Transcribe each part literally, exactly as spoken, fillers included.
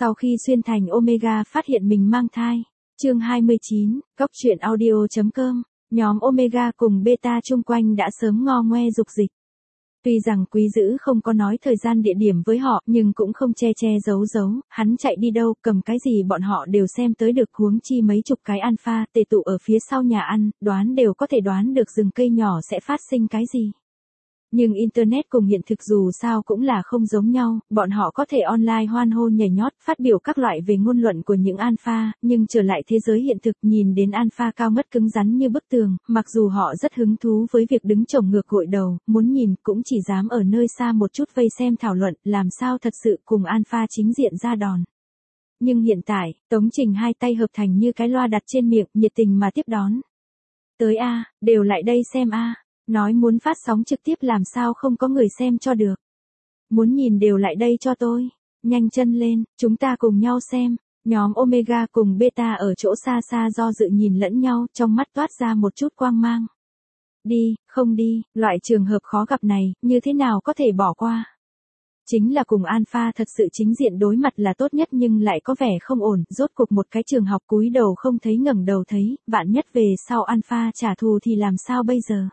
Sau khi xuyên thành Omega phát hiện mình mang thai. Chương hai mươi chín, Cóc truyện audio chấm com. Nhóm Omega cùng Beta chung quanh đã sớm ngo ngoe dục dịch. Tuy rằng Quý Dữ không có nói thời gian địa điểm với họ, nhưng cũng không che che giấu giấu, hắn chạy đi đâu, cầm cái gì bọn họ đều xem tới được, huống chi mấy chục cái alpha tề tụ ở phía sau nhà ăn, đoán đều có thể đoán được rừng cây nhỏ sẽ phát sinh cái gì. Nhưng Internet cùng hiện thực dù sao cũng là không giống nhau, bọn họ có thể online hoan hô nhảy nhót, phát biểu các loại về ngôn luận của những alpha, nhưng trở lại thế giới hiện thực nhìn đến alpha cao ngất cứng rắn như bức tường, mặc dù họ rất hứng thú với việc đứng chổng ngược gội đầu, muốn nhìn cũng chỉ dám ở nơi xa một chút vây xem thảo luận, làm sao thật sự cùng alpha chính diện ra đòn. Nhưng hiện tại, Tống Trình hai tay hợp thành như cái loa đặt trên miệng, nhiệt tình mà tiếp đón. Tới a, đều lại đây xem a. Nói muốn phát sóng trực tiếp làm sao không có người xem cho được. Muốn nhìn đều lại đây cho tôi. Nhanh chân lên, chúng ta cùng nhau xem. Nhóm Omega cùng Beta ở chỗ xa xa do dự nhìn lẫn nhau, trong mắt toát ra một chút quang mang. Đi, không đi, loại trường hợp khó gặp này, như thế nào có thể bỏ qua. Chính là cùng Alpha thật sự chính diện đối mặt là tốt nhất nhưng lại có vẻ không ổn, rốt cuộc một cái trường học cúi đầu không thấy ngẩng đầu thấy, vạn nhất về sau Alpha trả thù thì làm sao bây giờ.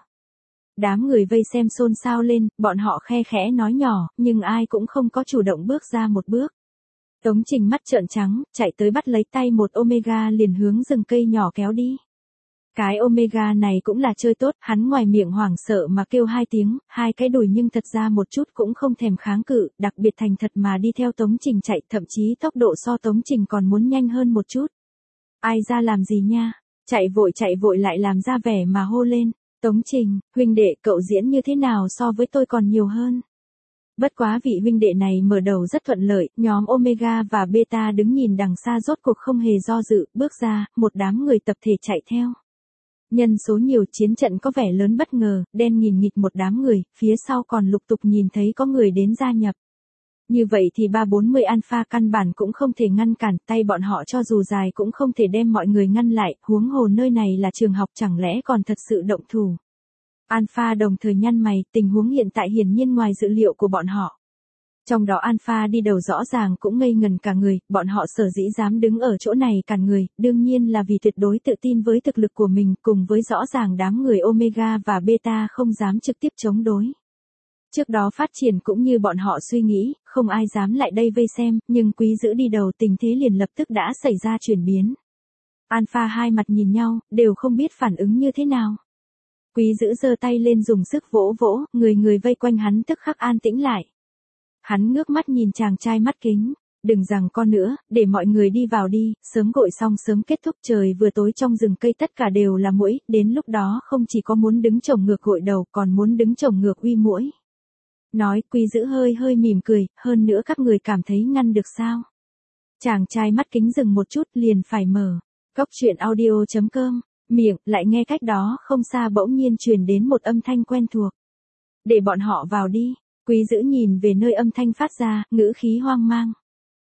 Đám người vây xem xôn xao lên, bọn họ khe khẽ nói nhỏ, nhưng ai cũng không có chủ động bước ra một bước. Tống Trình mắt trợn trắng, chạy tới bắt lấy tay một Omega liền hướng rừng cây nhỏ kéo đi. Cái Omega này cũng là chơi tốt, hắn ngoài miệng hoảng sợ mà kêu hai tiếng, hai cái đùi nhưng thật ra một chút cũng không thèm kháng cự, đặc biệt thành thật mà đi theo Tống Trình chạy, thậm chí tốc độ so Tống Trình còn muốn nhanh hơn một chút. Ai ra làm gì nha, chạy vội chạy vội lại làm ra vẻ mà hô lên. Tống Trình, huynh đệ cậu diễn như thế nào so với tôi còn nhiều hơn. Bất quá vị huynh đệ này mở đầu rất thuận lợi, nhóm Omega và Beta đứng nhìn đằng xa rốt cuộc không hề do dự, bước ra, một đám người tập thể chạy theo. Nhân số nhiều chiến trận có vẻ lớn bất ngờ, đen nghìn nghịt một đám người, phía sau còn lục tục nhìn thấy có người đến gia nhập. Như vậy thì ba bốn mươi alpha căn bản cũng không thể ngăn cản, tay bọn họ cho dù dài cũng không thể đem mọi người ngăn lại, huống hồ nơi này là trường học chẳng lẽ còn thật sự động thủ. Alpha đồng thời nhăn mày, tình huống hiện tại hiển nhiên ngoài dự liệu của bọn họ. Trong đó Alpha đi đầu rõ ràng cũng ngây ngần cả người, bọn họ sở dĩ dám đứng ở chỗ này cản người, đương nhiên là vì tuyệt đối tự tin với thực lực của mình, cùng với rõ ràng đám người Omega và Beta không dám trực tiếp chống đối. Trước đó phát triển cũng như bọn họ suy nghĩ, không ai dám lại đây vây xem, nhưng Quý Dữ đi đầu tình thế liền lập tức đã xảy ra chuyển biến. Alpha hai mặt nhìn nhau, đều không biết phản ứng như thế nào. Quý Dữ giơ tay lên dùng sức vỗ vỗ, người người vây quanh hắn tức khắc an tĩnh lại. Hắn ngước mắt nhìn chàng trai mắt kính, đừng rằng con nữa, để mọi người đi vào đi, sớm gội xong sớm kết thúc, trời vừa tối trong rừng cây tất cả đều là muỗi, đến lúc đó không chỉ có muốn đứng chổng ngược gội đầu còn muốn đứng chổng ngược uy muỗi. Nói, Quý Dữ hơi hơi mỉm cười, hơn nữa các người cảm thấy ngăn được sao? Chàng trai mắt kính dừng một chút liền phải mở. Cóc truyện audio chấm com, miệng, lại nghe cách đó không xa bỗng nhiên truyền đến một âm thanh quen thuộc. Để bọn họ vào đi. Quý Dữ nhìn về nơi âm thanh phát ra, ngữ khí hoang mang.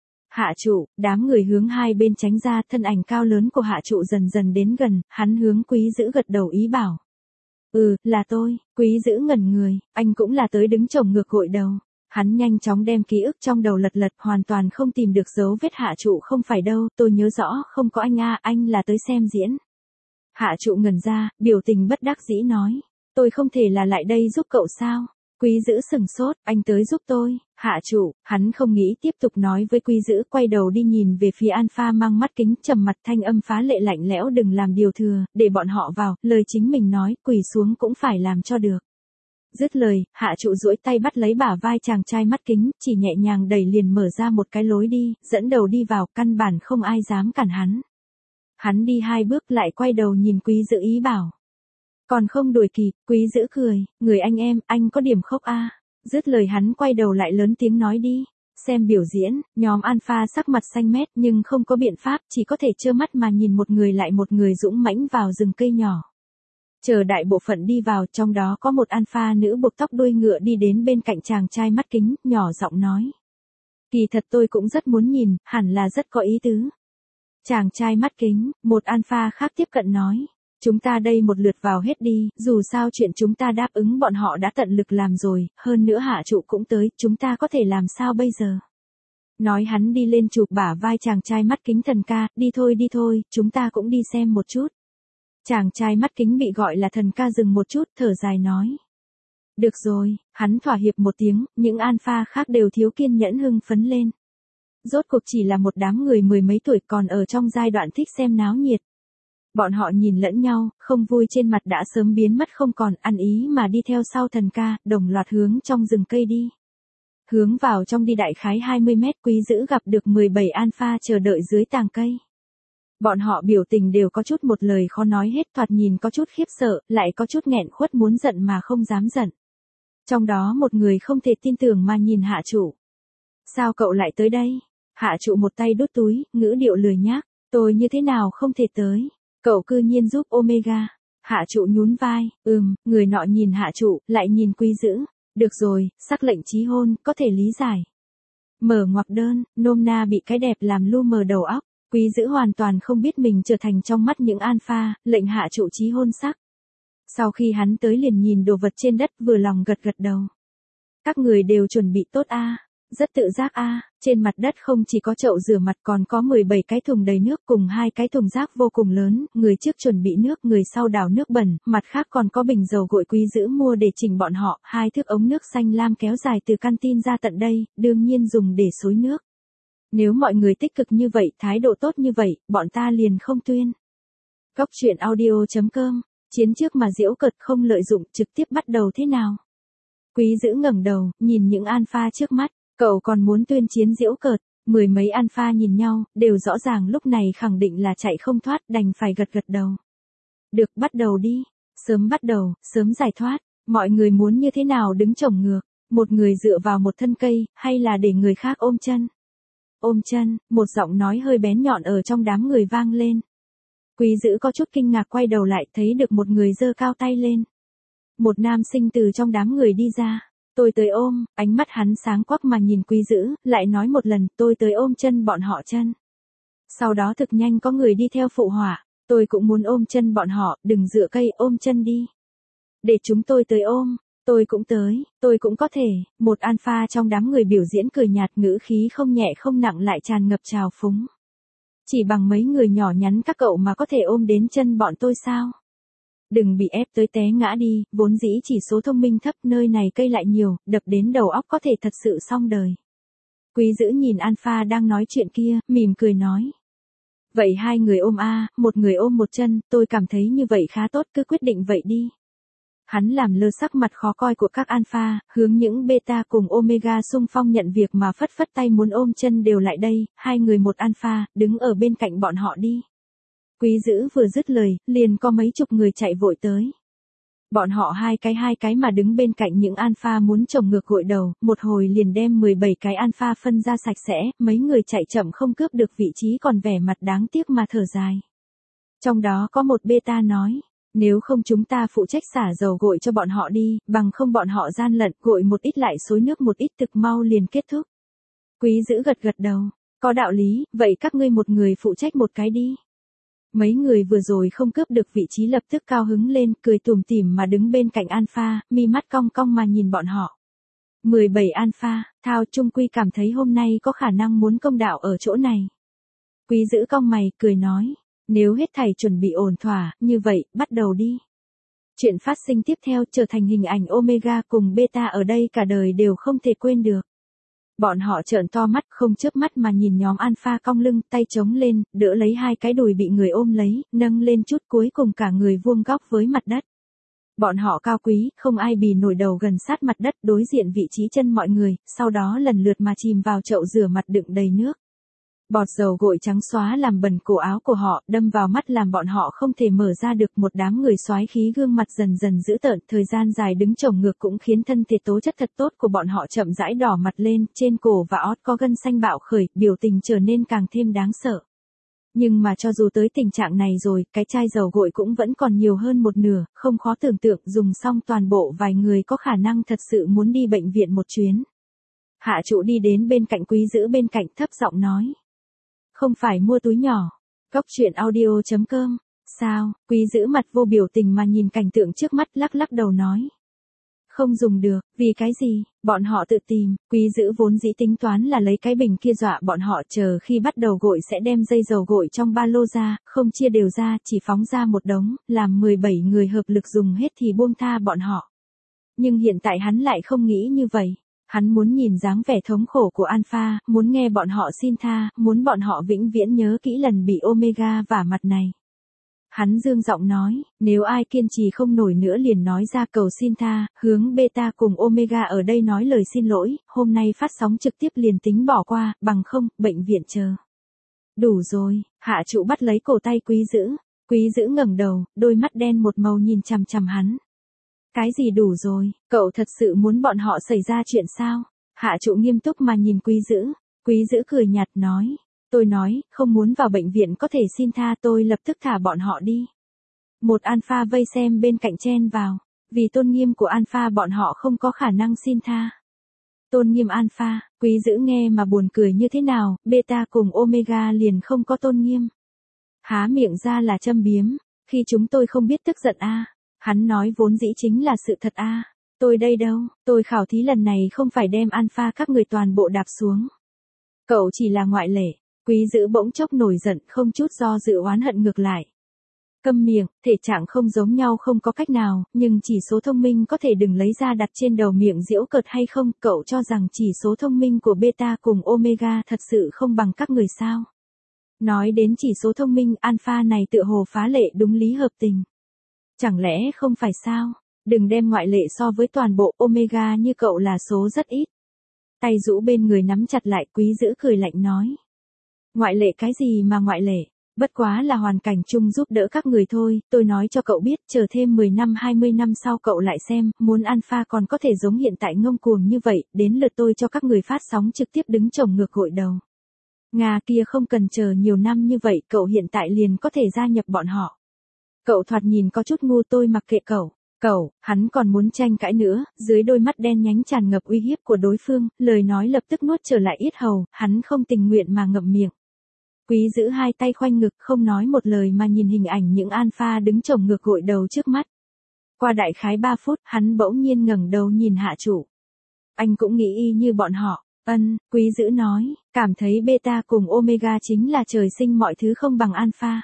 Hạ trụ, đám người hướng hai bên tránh ra, thân ảnh cao lớn của hạ trụ dần dần đến gần, hắn hướng Quý Dữ gật đầu ý bảo. Ừ, là tôi. Quý Dữ ngẩn người, anh cũng là tới đứng chổng ngược gội đầu. Hắn nhanh chóng đem ký ức trong đầu lật lật, hoàn toàn không tìm được dấu vết hạ trụ, không phải đâu, tôi nhớ rõ, không có anh a, anh là tới xem diễn. Hạ trụ ngẩn ra, biểu tình bất đắc dĩ nói, tôi không thể là lại đây giúp cậu sao? Quý Dữ sừng sốt, anh tới giúp tôi. Hạ trụ, hắn không nghĩ tiếp tục nói với Quý Dữ, quay đầu đi nhìn về phía Alpha mang mắt kính, trầm mặt thanh âm phá lệ lạnh lẽo, đừng làm điều thừa, để bọn họ vào, lời chính mình nói, quỳ xuống cũng phải làm cho được. Dứt lời, hạ trụ duỗi tay bắt lấy bả vai chàng trai mắt kính, chỉ nhẹ nhàng đẩy liền mở ra một cái lối đi, dẫn đầu đi vào, căn bản không ai dám cản hắn. Hắn đi hai bước lại quay đầu nhìn Quý Dữ ý bảo. Còn không đuổi kịp, Quý Dữ cười, người anh em, anh có điểm khốc a. Dứt lời hắn quay đầu lại lớn tiếng nói đi. Xem biểu diễn, nhóm Alpha sắc mặt xanh mét nhưng không có biện pháp, chỉ có thể trơ mắt mà nhìn một người lại một người dũng mãnh vào rừng cây nhỏ. Chờ đại bộ phận đi vào, trong đó có một Alpha nữ buộc tóc đuôi ngựa đi đến bên cạnh chàng trai mắt kính, nhỏ giọng nói. Kỳ thật tôi cũng rất muốn nhìn, hẳn là rất có ý tứ. Chàng trai mắt kính, một Alpha khác tiếp cận nói. Chúng ta đây một lượt vào hết đi, dù sao chuyện chúng ta đáp ứng bọn họ đã tận lực làm rồi, hơn nữa hạ trụ cũng tới, chúng ta có thể làm sao bây giờ? Nói hắn đi lên chụp bả vai chàng trai mắt kính thần ca, đi thôi đi thôi, chúng ta cũng đi xem một chút. Chàng trai mắt kính bị gọi là thần ca dừng một chút, thở dài nói. Được rồi, hắn thỏa hiệp một tiếng, những alpha khác đều thiếu kiên nhẫn hưng phấn lên. Rốt cuộc chỉ là một đám người mười mấy tuổi còn ở trong giai đoạn thích xem náo nhiệt. Bọn họ nhìn lẫn nhau, không vui trên mặt đã sớm biến mất không còn, ăn ý mà đi theo sau thần ca, đồng loạt hướng trong rừng cây đi. Hướng vào trong đi đại khái hai mươi mét, Quý Dữ gặp được mười bảy alpha chờ đợi dưới tàng cây. Bọn họ biểu tình đều có chút một lời khó nói hết, thoạt nhìn có chút khiếp sợ, lại có chút nghẹn khuất muốn giận mà không dám giận. Trong đó một người không thể tin tưởng mà nhìn hạ trụ. Sao cậu lại tới đây? Hạ trụ một tay đút túi, ngữ điệu lười nhác. Tôi như thế nào không thể tới? Cậu cư nhiên giúp Omega. Hạ trụ nhún vai, ừm, người nọ nhìn hạ trụ, lại nhìn Quý Dữ. Được rồi, sắc lệnh chí hôn, có thể lý giải. Mở ngoặc đơn, nôm na bị cái đẹp làm lu mờ đầu óc. Quý Dữ hoàn toàn không biết mình trở thành trong mắt những alpha, lệnh hạ trụ chí hôn sắc. Sau khi hắn tới liền nhìn đồ vật trên đất vừa lòng gật gật đầu. Các người đều chuẩn bị tốt a, à? Rất tự giác a, à? Trên mặt đất không chỉ có chậu rửa mặt còn có mười bảy cái thùng đầy nước cùng hai cái thùng rác vô cùng lớn, người trước chuẩn bị nước, người sau đảo nước bẩn, mặt khác còn có bình dầu gội Quý Dữ mua để chỉnh bọn họ, hai thước ống nước xanh lam kéo dài từ canteen ra tận đây, đương nhiên dùng để xối nước. Nếu mọi người tích cực như vậy, thái độ tốt như vậy, bọn ta liền không tuyên. Góc truyện audio chấm com, chiến trước mà giễu cợt không lợi dụng, trực tiếp bắt đầu thế nào? Quý Dữ ngẩng đầu, nhìn những alpha trước mắt, cậu còn muốn tuyên chiến giễu cợt, mười mấy alpha nhìn nhau, đều rõ ràng lúc này khẳng định là chạy không thoát, đành phải gật gật đầu. Được, bắt đầu đi, sớm bắt đầu, sớm giải thoát, mọi người muốn như thế nào đứng chổng ngược, một người dựa vào một thân cây, hay là để người khác ôm chân? Ôm chân, một giọng nói hơi bén nhọn ở trong đám người vang lên. Quý Dữ có chút kinh ngạc quay đầu lại thấy được một người giơ cao tay lên. Một nam sinh từ trong đám người đi ra. Tôi tới ôm, ánh mắt hắn sáng quắc mà nhìn Quý Dữ, lại nói một lần, tôi tới ôm chân bọn họ chân. Sau đó thực nhanh có người đi theo phụ họa, tôi cũng muốn ôm chân bọn họ, đừng dựa cây, ôm chân đi. Để chúng tôi tới ôm, tôi cũng tới, tôi cũng có thể, một alpha trong đám người biểu diễn cười nhạt, ngữ khí không nhẹ không nặng lại tràn ngập trào phúng. Chỉ bằng mấy người nhỏ nhắn các cậu mà có thể ôm đến chân bọn tôi sao? Đừng bị ép tới té ngã đi, vốn dĩ chỉ số thông minh thấp, nơi này cây lại nhiều, đập đến đầu óc có thể thật sự xong đời. Quý Dữ nhìn alpha đang nói chuyện kia, mỉm cười nói. Vậy hai người ôm a, một người ôm một chân, tôi cảm thấy như vậy khá tốt, cứ quyết định vậy đi. Hắn làm lơ sắc mặt khó coi của các alpha, hướng những beta cùng omega xung phong nhận việc mà phất phất tay muốn ôm chân đều lại đây, hai người một alpha, đứng ở bên cạnh bọn họ đi. Quý Dữ vừa dứt lời, liền có mấy chục người chạy vội tới. Bọn họ hai cái hai cái mà đứng bên cạnh những alpha muốn chồng ngược gội đầu, một hồi liền đem mười bảy cái alpha phân ra sạch sẽ, mấy người chạy chậm không cướp được vị trí còn vẻ mặt đáng tiếc mà thở dài. Trong đó có một beta nói, nếu không chúng ta phụ trách xả dầu gội cho bọn họ đi, bằng không bọn họ gian lận, gội một ít lại xối nước một ít thực mau liền kết thúc. Quý Dữ gật gật đầu, có đạo lý, vậy các ngươi một người phụ trách một cái đi. Mấy người vừa rồi không cướp được vị trí lập tức cao hứng lên, cười tủm tỉm mà đứng bên cạnh alpha, mi mắt cong cong mà nhìn bọn họ. mười bảy alpha, Thao Trung Quy cảm thấy hôm nay có khả năng muốn công đạo ở chỗ này. Quý Dữ cong mày, cười nói, nếu hết thảy chuẩn bị ổn thỏa, như vậy, bắt đầu đi. Chuyện phát sinh tiếp theo trở thành hình ảnh Omega cùng Beta ở đây cả đời đều không thể quên được. Bọn họ trợn to mắt không chớp mắt mà nhìn nhóm alpha cong lưng, tay chống lên, đỡ lấy hai cái đùi bị người ôm lấy, nâng lên chút cuối cùng cả người vuông góc với mặt đất. Bọn họ cao quý, không ai bì nổi đầu gần sát mặt đất đối diện vị trí chân mọi người, sau đó lần lượt mà chìm vào chậu rửa mặt đựng đầy nước. Bọt dầu gội trắng xóa làm bẩn cổ áo của họ, đâm vào mắt làm bọn họ không thể mở ra được, một đám người soái khí gương mặt dần dần dữ tợn, thời gian dài đứng chồng ngược cũng khiến thân thể tố chất thật tốt của bọn họ chậm rãi đỏ mặt lên, trên cổ và ót có gân xanh bạo khởi, biểu tình trở nên càng thêm đáng sợ. Nhưng mà cho dù tới tình trạng này rồi, cái chai dầu gội cũng vẫn còn nhiều hơn một nửa, không khó tưởng tượng dùng xong toàn bộ vài người có khả năng thật sự muốn đi bệnh viện một chuyến. Hạ trụ đi đến bên cạnh Quý Dữ bên cạnh thấp giọng nói. Không phải mua túi nhỏ. Góc truyện audio chấm com. Sao? Quý Dữ mặt vô biểu tình mà nhìn cảnh tượng trước mắt lắc lắc đầu nói. Không dùng được, vì cái gì, bọn họ tự tìm, quý dữ vốn dĩ tính toán là lấy cái bình kia dọa bọn họ, chờ khi bắt đầu gội sẽ đem dây dầu gội trong ba lô ra, không chia đều ra, chỉ phóng ra một đống, làm mười bảy người hợp lực dùng hết thì buông tha bọn họ. Nhưng hiện tại hắn lại không nghĩ như vậy. Hắn muốn nhìn dáng vẻ thống khổ của Alpha, muốn nghe bọn họ xin tha, muốn bọn họ vĩnh viễn nhớ kỹ lần bị Omega vả mặt này. Hắn dương giọng nói, nếu ai kiên trì không nổi nữa liền nói ra cầu xin tha, hướng Beta cùng Omega ở đây nói lời xin lỗi, hôm nay phát sóng trực tiếp liền tính bỏ qua, bằng không, bệnh viện chờ. Đủ rồi, hạ trụ bắt lấy cổ tay quý dữ, quý dữ ngẩng đầu, đôi mắt đen một màu nhìn chằm chằm hắn. Cái gì đủ rồi, cậu thật sự muốn bọn họ xảy ra chuyện sao? Hạ trụ nghiêm túc mà nhìn quý dữ, quý dữ cười nhạt nói. Tôi nói, không muốn vào bệnh viện có thể xin tha, tôi lập tức thả bọn họ đi. Một Alpha vây xem bên cạnh chen vào, vì tôn nghiêm của Alpha bọn họ không có khả năng xin tha. Tôn nghiêm Alpha, quý dữ nghe mà buồn cười như thế nào, Beta cùng Omega liền không có tôn nghiêm. Há miệng ra là châm biếm, khi chúng tôi không biết tức giận a. Hắn nói vốn dĩ chính là sự thật a. Tôi đây đâu, tôi khảo thí lần này không phải đem Alpha các người toàn bộ đạp xuống. Cậu chỉ là ngoại lệ. Quý dữ bỗng chốc nổi giận, không chút do dự oán hận ngược lại. Câm miệng, thể trạng không giống nhau không có cách nào, nhưng chỉ số thông minh có thể đừng lấy ra đặt trên đầu miệng giễu cợt hay không, cậu cho rằng chỉ số thông minh của Beta cùng Omega thật sự không bằng các người sao? Nói đến chỉ số thông minh, Alpha này tựa hồ phá lệ đúng lý hợp tình. Chẳng lẽ không phải sao? Đừng đem ngoại lệ so với toàn bộ, Omega như cậu là số rất ít. Tay rũ bên người nắm chặt lại, quý dữ cười lạnh nói. Ngoại lệ cái gì mà ngoại lệ, bất quá là hoàn cảnh chung giúp đỡ các người thôi, tôi nói cho cậu biết, chờ thêm mười năm hai mươi năm sau cậu lại xem, muốn Alpha còn có thể giống hiện tại ngông cuồng như vậy, đến lượt tôi cho các người phát sóng trực tiếp đứng chồng ngược gội đầu. Nga kia không cần chờ nhiều năm như vậy, cậu hiện tại liền có thể gia nhập bọn họ. Cậu thoạt nhìn có chút ngu, tôi mặc kệ cậu. Cậu, hắn còn muốn tranh cãi nữa, dưới đôi mắt đen nhánh tràn ngập uy hiếp của đối phương, lời nói lập tức nuốt trở lại yết hầu, hắn không tình nguyện mà ngậm miệng. Quý giữ hai tay khoanh ngực không nói một lời mà nhìn hình ảnh những Alpha đứng chồng ngược gội đầu trước mắt. Qua đại khái ba phút, hắn bỗng nhiên ngẩng đầu nhìn hạ trụ. Anh cũng nghĩ y như bọn họ, ân, quý giữ nói, cảm thấy Beta cùng Omega chính là trời sinh mọi thứ không bằng Alpha.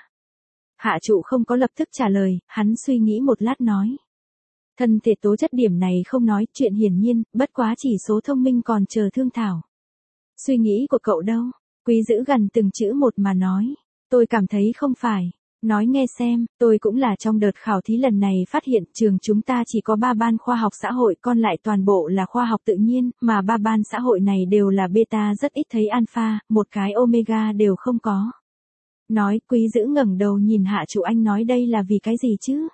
Hạ trụ không có lập tức trả lời, hắn suy nghĩ một lát nói. Thân thể tố chất điểm này không nói, chuyện hiển nhiên, bất quá chỉ số thông minh còn chờ thương thảo. Suy nghĩ của cậu đâu? Quý giữ gần từng chữ một mà nói. Tôi cảm thấy không phải. Nói nghe xem, tôi cũng là trong đợt khảo thí lần này phát hiện trường chúng ta chỉ có ba ban khoa học xã hội, còn lại toàn bộ là khoa học tự nhiên, mà ba ban xã hội này đều là Beta, rất ít thấy Alpha, một cái Omega đều không có. Nói, quý giữ ngẩng đầu nhìn hạ trụ, anh nói đây là vì cái gì chứ?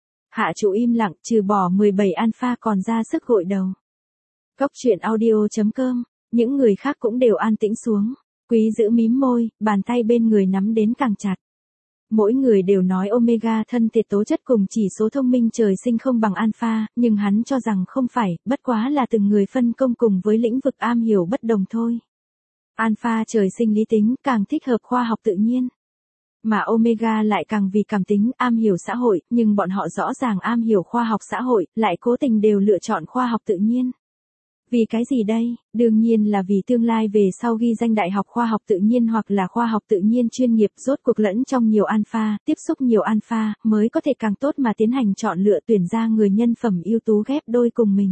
Hạ trụ im lặng, trừ bỏ mười bảy Alpha còn ra sức gội đầu. Góc truyện audio chấm com, những người khác cũng đều an tĩnh xuống. Quý giữ mím môi, bàn tay bên người nắm đến càng chặt. Mỗi người đều nói Omega thân thể tố chất cùng chỉ số thông minh trời sinh không bằng Alpha, nhưng hắn cho rằng không phải, bất quá là từng người phân công cùng với lĩnh vực am hiểu bất đồng thôi. Alpha trời sinh lý tính, càng thích hợp khoa học tự nhiên. Mà Omega lại càng vì cảm tính, am hiểu xã hội, nhưng bọn họ rõ ràng am hiểu khoa học xã hội, lại cố tình đều lựa chọn khoa học tự nhiên. Vì cái gì đây? Đương nhiên là vì tương lai về sau ghi danh đại học khoa học tự nhiên hoặc là khoa học tự nhiên chuyên nghiệp, rốt cuộc lẫn trong nhiều Alpha, tiếp xúc nhiều Alpha, mới có thể càng tốt mà tiến hành chọn lựa tuyển ra người nhân phẩm ưu tú ghép đôi cùng mình.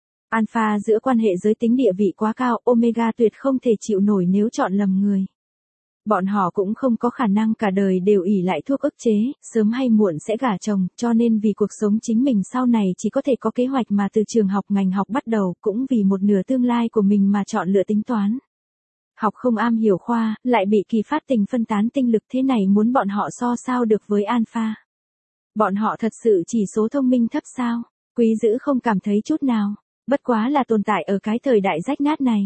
Alpha giữa quan hệ giới tính địa vị quá cao, Omega tuyệt không thể chịu nổi nếu chọn lầm người. Bọn họ cũng không có khả năng cả đời đều ỷ lại thuốc ức chế, sớm hay muộn sẽ gả chồng, cho nên vì cuộc sống chính mình sau này chỉ có thể có kế hoạch mà từ trường học ngành học bắt đầu, cũng vì một nửa tương lai của mình mà chọn lựa tính toán. Học không am hiểu khoa, lại bị kỳ phát tình phân tán tinh lực, thế này muốn bọn họ so sao được với Alpha. Bọn họ thật sự chỉ số thông minh thấp sao? Quý giữ không cảm thấy chút nào, bất quá là tồn tại ở cái thời đại rách nát này.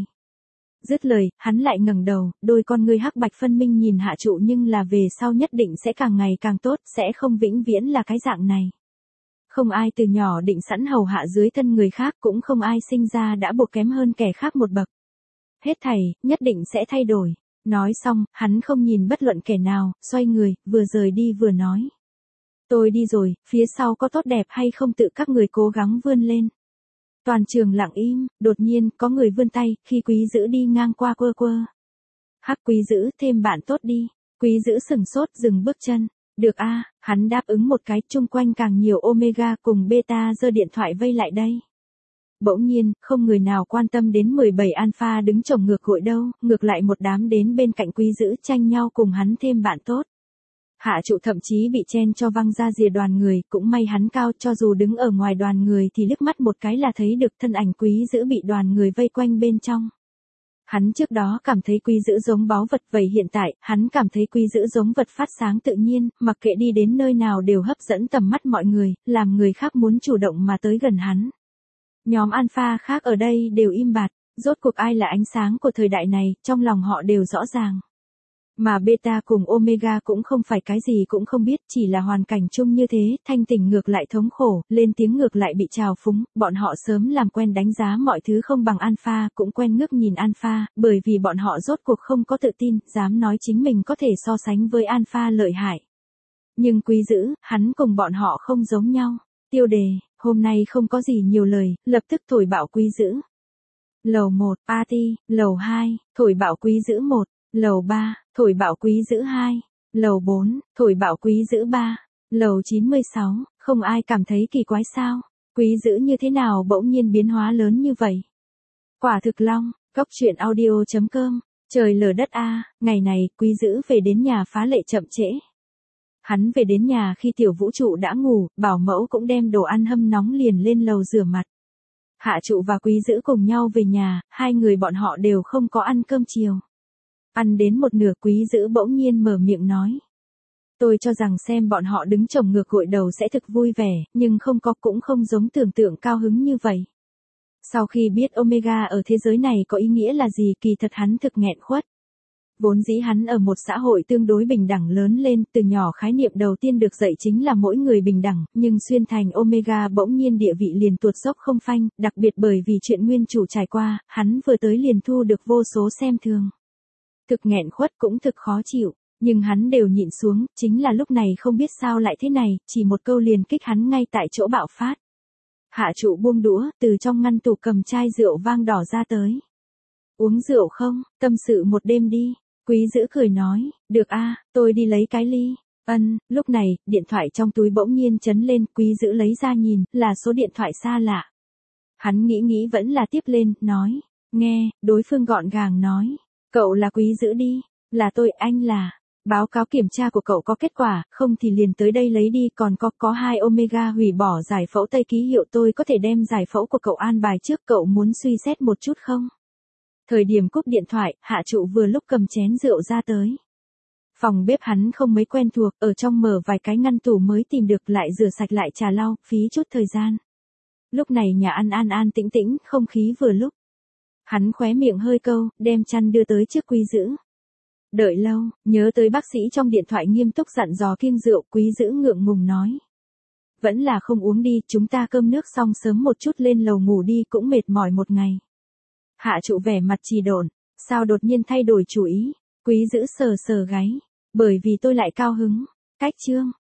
Dứt lời, hắn lại ngẩng đầu, đôi con ngươi hắc bạch phân minh nhìn hạ trụ, nhưng là về sau nhất định sẽ càng ngày càng tốt, sẽ không vĩnh viễn là cái dạng này. Không ai từ nhỏ định sẵn hầu hạ dưới thân người khác, cũng không ai sinh ra đã buộc kém hơn kẻ khác một bậc. Hết thảy, nhất định sẽ thay đổi. Nói xong, hắn không nhìn bất luận kẻ nào, xoay người, vừa rời đi vừa nói. Tôi đi rồi, phía sau có tốt đẹp hay không tự các người cố gắng vươn lên. Toàn trường lặng im, đột nhiên có người vươn tay, khi Quý Dữ đi ngang qua quơ quơ. Hắc Quý Dữ, thêm bạn tốt đi. Quý Dữ sừng sốt dừng bước chân. Được a, à, hắn đáp ứng một cái, chung quanh càng nhiều Omega cùng Beta giơ điện thoại vây lại đây. Bỗng nhiên, không người nào quan tâm đến mười bảy Alpha đứng chồng ngược hội đâu, ngược lại một đám đến bên cạnh Quý Dữ tranh nhau cùng hắn thêm bạn tốt. Hạ trụ thậm chí bị chen cho văng ra rìa đoàn người, cũng may hắn cao, cho dù đứng ở ngoài đoàn người thì liếc mắt một cái là thấy được thân ảnh Quý Dữ bị đoàn người vây quanh bên trong. Hắn trước đó cảm thấy Quý Dữ giống báu vật, vậy hiện tại, hắn cảm thấy Quý Dữ giống vật phát sáng tự nhiên, mặc kệ đi đến nơi nào đều hấp dẫn tầm mắt mọi người, làm người khác muốn chủ động mà tới gần hắn. Nhóm Alpha khác ở đây đều im bặt, rốt cuộc ai là ánh sáng của thời đại này, trong lòng họ đều rõ ràng. Mà Beta cùng Omega cũng không phải cái gì cũng không biết, chỉ là hoàn cảnh chung như thế, thanh tỉnh ngược lại thống khổ, lên tiếng ngược lại bị trào phúng, bọn họ sớm làm quen đánh giá mọi thứ không bằng Alpha, cũng quen ngước nhìn Alpha, bởi vì bọn họ rốt cuộc không có tự tin, dám nói chính mình có thể so sánh với Alpha lợi hại. Nhưng Quý Dữ, hắn cùng bọn họ không giống nhau. Tiêu đề, hôm nay không có gì nhiều lời, lập tức thổi bạo Quý Dữ. Lầu một, party, lầu hai, thổi bạo Quý Dữ một. Lầu ba, thổi bạo Quý Dữ hai. Lầu bốn, thổi bạo Quý Dữ ba. Lầu chín mươi sáu, không ai cảm thấy kỳ quái sao? Quý Dữ như thế nào bỗng nhiên biến hóa lớn như vậy? Quả thực long, cốc truyện audio chấm com, trời lở đất a, ngày này, Quý Dữ về đến nhà phá lệ chậm trễ. Hắn về đến nhà khi tiểu vũ trụ đã ngủ, bảo mẫu cũng đem đồ ăn hâm nóng liền lên lầu rửa mặt. Hạ trụ và Quý Dữ cùng nhau về nhà, hai người bọn họ đều không có ăn cơm chiều. Ăn đến một nửa Quý Dữ bỗng nhiên mở miệng nói. Tôi cho rằng xem bọn họ đứng chồng ngược gội đầu sẽ thực vui vẻ, nhưng không có, cũng không giống tưởng tượng cao hứng như vậy. Sau khi biết Omega ở thế giới này có ý nghĩa là gì, kỳ thật hắn thực nghẹn khuất. Vốn dĩ hắn ở một xã hội tương đối bình đẳng lớn lên, từ nhỏ khái niệm đầu tiên được dạy chính là mỗi người bình đẳng, nhưng xuyên thành Omega bỗng nhiên địa vị liền tuột dốc không phanh, đặc biệt bởi vì chuyện nguyên chủ trải qua, hắn vừa tới liền thu được vô số xem thường. Thực nghẹn khuất cũng thực khó chịu, nhưng hắn đều nhịn xuống, chính là lúc này không biết sao lại thế này, chỉ một câu liền kích hắn ngay tại chỗ bạo phát. Hạ trụ buông đũa, từ trong ngăn tủ cầm chai rượu vang đỏ ra tới. Uống rượu không, tâm sự một đêm đi. Quý Dữ cười nói, được a, tôi đi lấy cái ly. Ân, lúc này, điện thoại trong túi bỗng nhiên chấn lên, Quý Dữ lấy ra nhìn, là số điện thoại xa lạ. Hắn nghĩ nghĩ vẫn là tiếp lên, nói, nghe, đối phương gọn gàng nói, cậu là Quý Dữ đi, là tôi, anh là, báo cáo kiểm tra của cậu có kết quả, không thì liền tới đây lấy đi, còn có, có hai Omega hủy bỏ giải phẫu Tây ký hiệu, tôi có thể đem giải phẫu của cậu an bài trước, cậu muốn suy xét một chút không? Thời điểm cúp điện thoại, hạ trụ vừa lúc cầm chén rượu ra tới. Phòng bếp hắn không mấy quen thuộc, ở trong mở vài cái ngăn tủ mới tìm được, lại rửa sạch lại trà lau, phí chút thời gian. Lúc này nhà ăn an an tĩnh tĩnh, không khí vừa lúc. Hắn khóe miệng hơi câu, đem chăn đưa tới trước Quý Dữ. Đợi lâu, nhớ tới bác sĩ trong điện thoại nghiêm túc dặn dò kiêng rượu, Quý Dữ ngượng ngùng nói. Vẫn là không uống đi, chúng ta cơm nước xong sớm một chút lên lầu ngủ đi, cũng mệt mỏi một ngày. Hạ trụ vẻ mặt trì độn, sao đột nhiên thay đổi chủ ý, Quý Dữ sờ sờ gáy, bởi vì tôi lại cao hứng, cách chương.